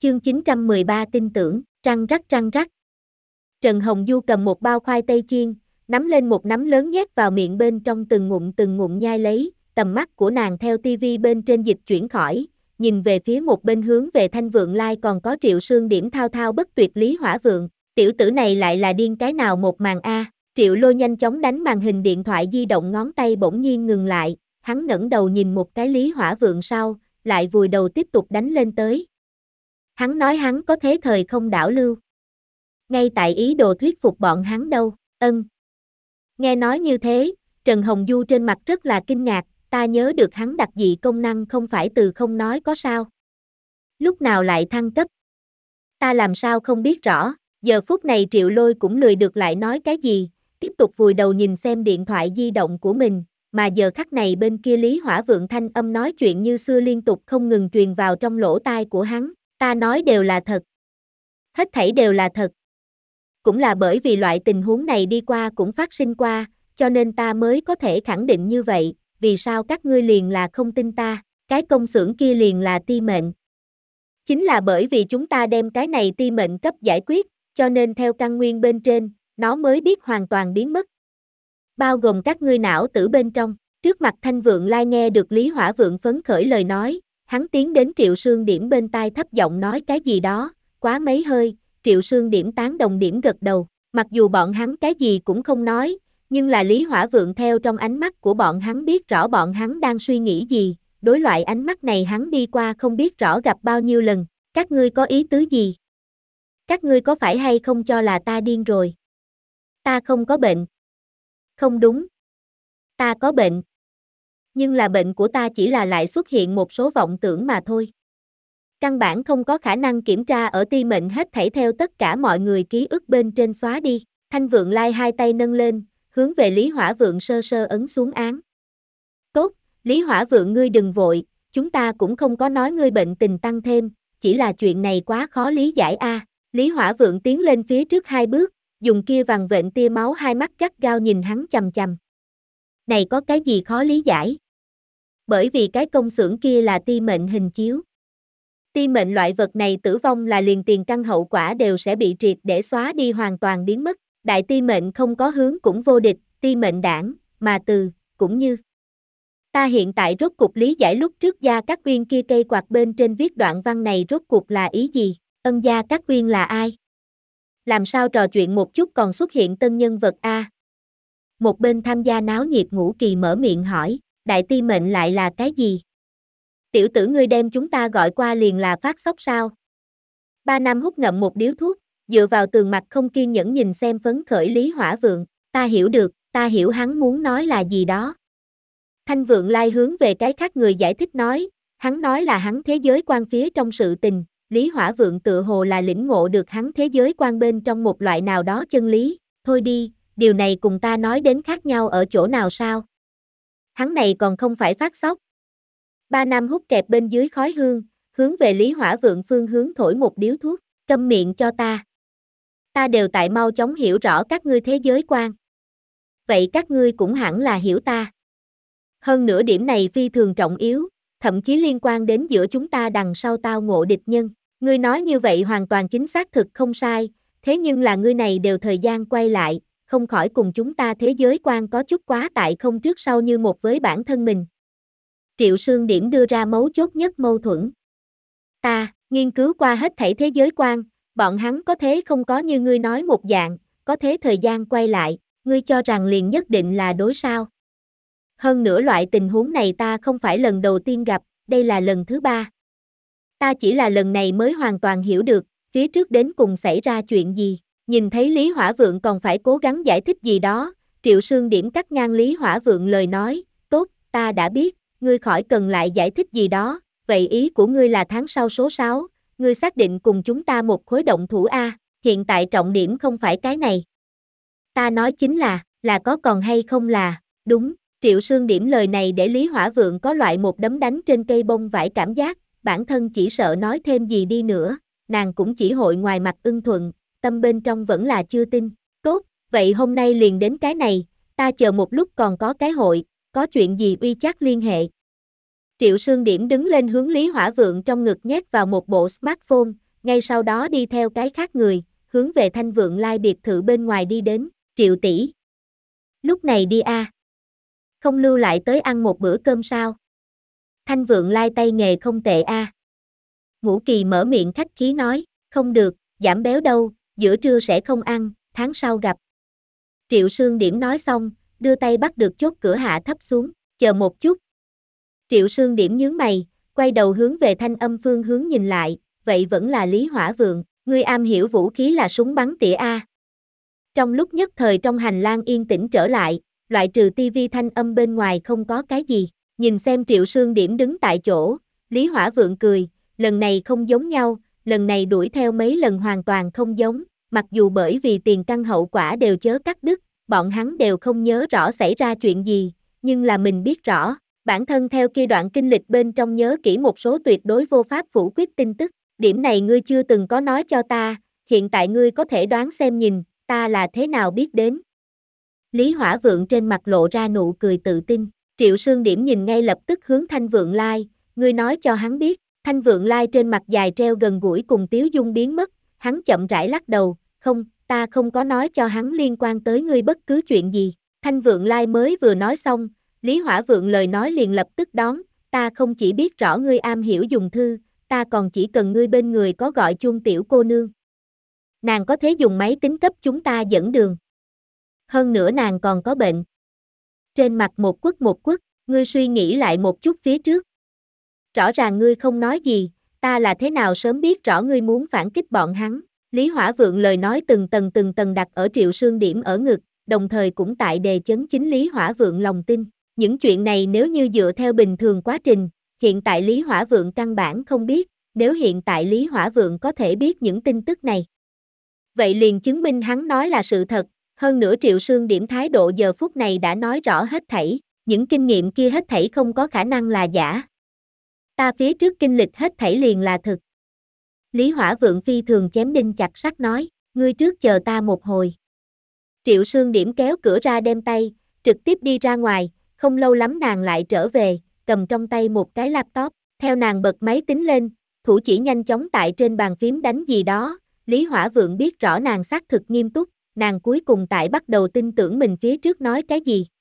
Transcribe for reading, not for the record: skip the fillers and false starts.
Chương 913 tin tưởng, răng rắc răng rắc. Trần Hồng Du cầm một bao khoai tây chiên, nắm lên một nắm lớn nhét vào miệng bên trong từng ngụm nhai lấy, tầm mắt của nàng theo tivi bên trên dịch chuyển khỏi, nhìn về phía một bên hướng về Thanh Vượng Lai còn có Triệu Sương Điểm thao thao bất tuyệt Lý Hỏa Vượng, tiểu tử này lại là điên cái nào một màn a. Triệu Lôi nhanh chóng đánh màn hình điện thoại di động, ngón tay bỗng nhiên ngừng lại, hắn ngẩng đầu nhìn một cái Lý Hỏa Vượng sau, lại vùi đầu tiếp tục đánh lên tới. Hắn nói hắn có thế thời không đảo lưu. Ngay tại ý đồ thuyết phục bọn hắn đâu, Nghe nói như thế, Trần Hồng Du trên mặt rất là kinh ngạc, ta nhớ được hắn đặc dị công năng không phải từ không nói có sao. Lúc nào lại thăng cấp? Ta làm sao không biết rõ, giờ phút này Triệu Lôi cũng lười được lại nói cái gì, tiếp tục vùi đầu nhìn xem điện thoại di động của mình, mà giờ khắc này bên kia Lý Hỏa Vượng thanh âm nói chuyện như xưa liên tục không ngừng truyền vào trong lỗ tai của hắn, ta nói đều là thật. Hết thảy đều là thật. Cũng là bởi vì loại tình huống này đi qua cũng phát sinh qua, cho nên ta mới có thể khẳng định như vậy, vì sao các ngươi liền là không tin ta, cái công xưởng kia liền là ti mệnh. Chính là bởi vì chúng ta đem cái này ti mệnh cấp giải quyết, cho nên theo căn nguyên bên trên, nó mới biết hoàn toàn biến mất. Bao gồm các ngươi não tử bên trong, trước mặt Thanh Vượng Lai nghe được Lý Hỏa Vượng phấn khởi lời nói, hắn tiến đến Triệu Sương Điểm bên tai thấp giọng nói cái gì đó, quá mấy hơi. Triệu Sương Điểm tán đồng điểm gật đầu, mặc dù bọn hắn cái gì cũng không nói, nhưng là Lý Hỏa Vượng theo trong ánh mắt của bọn hắn biết rõ bọn hắn đang suy nghĩ gì, đối loại ánh mắt này hắn đi qua không biết rõ gặp bao nhiêu lần, các ngươi có ý tứ gì? Các ngươi có phải hay không cho là ta điên rồi? Ta không có bệnh. Không đúng. Ta có bệnh. Nhưng là bệnh của ta chỉ là lại xuất hiện một số vọng tưởng mà thôi. Căn bản không có khả năng kiểm tra ở ti mệnh hết thảy theo tất cả mọi người ký ức bên trên xóa đi. Thanh Vượng Lai hai tay nâng lên, hướng về Lý Hỏa Vượng sơ sơ ấn xuống án. Tốt, Lý Hỏa Vượng ngươi đừng vội, chúng ta cũng không có nói ngươi bệnh tình tăng thêm, chỉ là chuyện này quá khó lý giải a. Lý Hỏa Vượng tiến lên phía trước hai bước, dùng kia vằn vện tia máu hai mắt gắt gao nhìn hắn chằm chằm. Này có cái gì khó lý giải? Bởi vì cái công xưởng kia là ti mệnh hình chiếu. Ti mệnh loại vật này tử vong là liền tiền căn hậu quả đều sẽ bị triệt để xóa đi hoàn toàn biến mất. Đại ti mệnh không có hướng cũng vô địch, ti mệnh đảng, mà từ, cũng như. Ta hiện tại rốt cuộc lý giải lúc trước Gia Cát Uyên kia cây quạt bên trên viết đoạn văn này rốt cuộc là ý gì, Gia Cát Uyên là ai? Làm sao trò chuyện một chút còn xuất hiện tân nhân vật a? Một bên tham gia náo nhiệt Ngũ Kỳ mở miệng hỏi, đại ti mệnh lại là cái gì? Tiểu tử ngươi đem chúng ta gọi qua liền là phát sốc sao? Ba Nam hút ngậm một điếu thuốc, dựa vào tường mặt không kiên nhẫn nhìn xem phấn khởi Lý Hỏa Vượng, ta hiểu được, ta hiểu hắn muốn nói là gì đó. Thanh Vượng Lai hướng về cái khác người giải thích nói, hắn nói là hắn thế giới quan phía trong sự tình, Lý Hỏa Vượng tựa hồ là lĩnh ngộ được hắn thế giới quan bên trong một loại nào đó chân lý, thôi đi, điều này cùng ta nói đến khác nhau ở chỗ nào sao? Hắn này còn không phải phát sốc. Ba Nam hút kẹp bên dưới khói hương, hướng về Lý Hỏa Vượng phương hướng thổi một điếu thuốc, câm miệng cho ta. Ta đều tại mau chóng hiểu rõ các ngươi thế giới quan. Vậy các ngươi cũng hẳn là hiểu ta. Hơn nữa điểm này phi thường trọng yếu, thậm chí liên quan đến giữa chúng ta đằng sau tao ngộ địch nhân. Ngươi nói như vậy hoàn toàn chính xác thực không sai, thế nhưng là ngươi này đều thời gian quay lại, không khỏi cùng chúng ta thế giới quan có chút quá tại không trước sau như một với bản thân mình. Triệu Sương Điểm đưa ra mấu chốt nhất mâu thuẫn. Ta, nghiên cứu qua hết thảy thế giới quan, bọn hắn có thế không có như ngươi nói một dạng, có thế thời gian quay lại, ngươi cho rằng liền nhất định là đối sao. Hơn nữa loại tình huống này ta không phải lần đầu tiên gặp, đây là lần thứ ba. Ta chỉ là lần này mới hoàn toàn hiểu được, phía trước đến cùng xảy ra chuyện gì, nhìn thấy Lý Hỏa Vượng còn phải cố gắng giải thích gì đó, Triệu Sương Điểm cắt ngang Lý Hỏa Vượng lời nói, tốt, ta đã biết. Ngươi khỏi cần lại giải thích gì đó, vậy ý của ngươi là tháng sau số 6, ngươi xác định cùng chúng ta một khối động thủ A, hiện tại trọng điểm không phải cái này. Ta nói chính là có còn hay không là, đúng, Triệu Sương Điểm lời này để Lý Hỏa Vượng có loại một đấm đánh trên cây bông vải cảm giác, bản thân chỉ sợ nói thêm gì đi nữa, nàng cũng chỉ hội ngoài mặt ưng thuận, tâm bên trong vẫn là chưa tin, tốt, vậy hôm nay liền đến cái này, ta chờ một lúc còn có cái hội. Có chuyện gì uy chắc liên hệ. Triệu Sương Điểm đứng lên hướng Lý Hỏa Vượng trong ngực nhét vào một bộ smartphone, ngay sau đó đi theo cái khác người, hướng về Thanh Vượng Lai biệt thự bên ngoài đi đến, Triệu tỷ. Lúc này đi a. Không lưu lại tới ăn một bữa cơm sao? Thanh Vượng Lai tay nghề không tệ a. Ngũ Kỳ mở miệng khách khí nói, không được, giảm béo đâu, giữa trưa sẽ không ăn, tháng sau gặp. Triệu Sương Điểm nói xong, đưa tay bắt được chốt cửa hạ thấp xuống, chờ một chút. Triệu Sương Điểm nhướng mày, quay đầu hướng về thanh âm phương hướng nhìn lại, vậy vẫn là Lý Hỏa Vượng, ngươi am hiểu vũ khí là súng bắn tỉa a. Trong lúc nhất thời trong hành lang yên tĩnh trở lại, loại trừ tivi thanh âm bên ngoài không có cái gì, nhìn xem Triệu Sương Điểm đứng tại chỗ, Lý Hỏa Vượng cười, lần này không giống nhau, lần này đuổi theo mấy lần hoàn toàn không giống, mặc dù bởi vì tiền căn hậu quả đều chớ cắt đứt, bọn hắn đều không nhớ rõ xảy ra chuyện gì, nhưng là mình biết rõ, bản thân theo kia đoạn kinh lịch bên trong nhớ kỹ một số tuyệt đối vô pháp phủ quyết tin tức, điểm này ngươi chưa từng có nói cho ta, hiện tại ngươi có thể đoán xem nhìn, ta là thế nào biết đến. Lý Hỏa Vượng trên mặt lộ ra nụ cười tự tin, Triệu Sương Điểm nhìn ngay lập tức hướng Thanh Vượng Lai, ngươi nói cho hắn biết, Thanh Vượng Lai trên mặt dài treo gần gũi cùng tiếu dung biến mất, hắn chậm rãi lắc đầu, không, ta không có nói cho hắn liên quan tới ngươi bất cứ chuyện gì, Thanh Vượng Lai mới vừa nói xong, Lý Hỏa Vượng lời nói liền lập tức đón, ta không chỉ biết rõ ngươi am hiểu dùng thư, ta còn chỉ cần ngươi bên người có gọi chuông tiểu cô nương. Nàng có thể dùng máy tính cấp chúng ta dẫn đường. Hơn nữa nàng còn có bệnh. Trên mặt một quất, ngươi suy nghĩ lại một chút phía trước. Rõ ràng ngươi không nói gì, ta là thế nào sớm biết rõ ngươi muốn phản kích bọn hắn. Lý Hỏa Vượng lời nói từng tầng đặt ở Triệu Sương Điểm ở ngực, đồng thời cũng tại đề chấn chính Lý Hỏa Vượng lòng tin. Những chuyện này nếu như dựa theo bình thường quá trình, hiện tại Lý Hỏa Vượng căn bản không biết, nếu hiện tại Lý Hỏa Vượng có thể biết những tin tức này. Vậy liền chứng minh hắn nói là sự thật, hơn nữa Triệu Sương Điểm thái độ giờ phút này đã nói rõ hết thảy, những kinh nghiệm kia hết thảy không có khả năng là giả. Ta phía trước kinh lịch hết thảy liền là thực. Lý Hỏa Vượng phi thường chém đinh chặt sắt nói, ngươi trước chờ ta một hồi. Triệu Sương Điểm kéo cửa ra đem tay, trực tiếp đi ra ngoài, không lâu lắm nàng lại trở về, cầm trong tay một cái laptop, theo nàng bật máy tính lên, thủ chỉ nhanh chóng tại trên bàn phím đánh gì đó, Lý Hỏa Vượng biết rõ nàng xác thực nghiêm túc, nàng cuối cùng tại bắt đầu tin tưởng mình phía trước nói cái gì.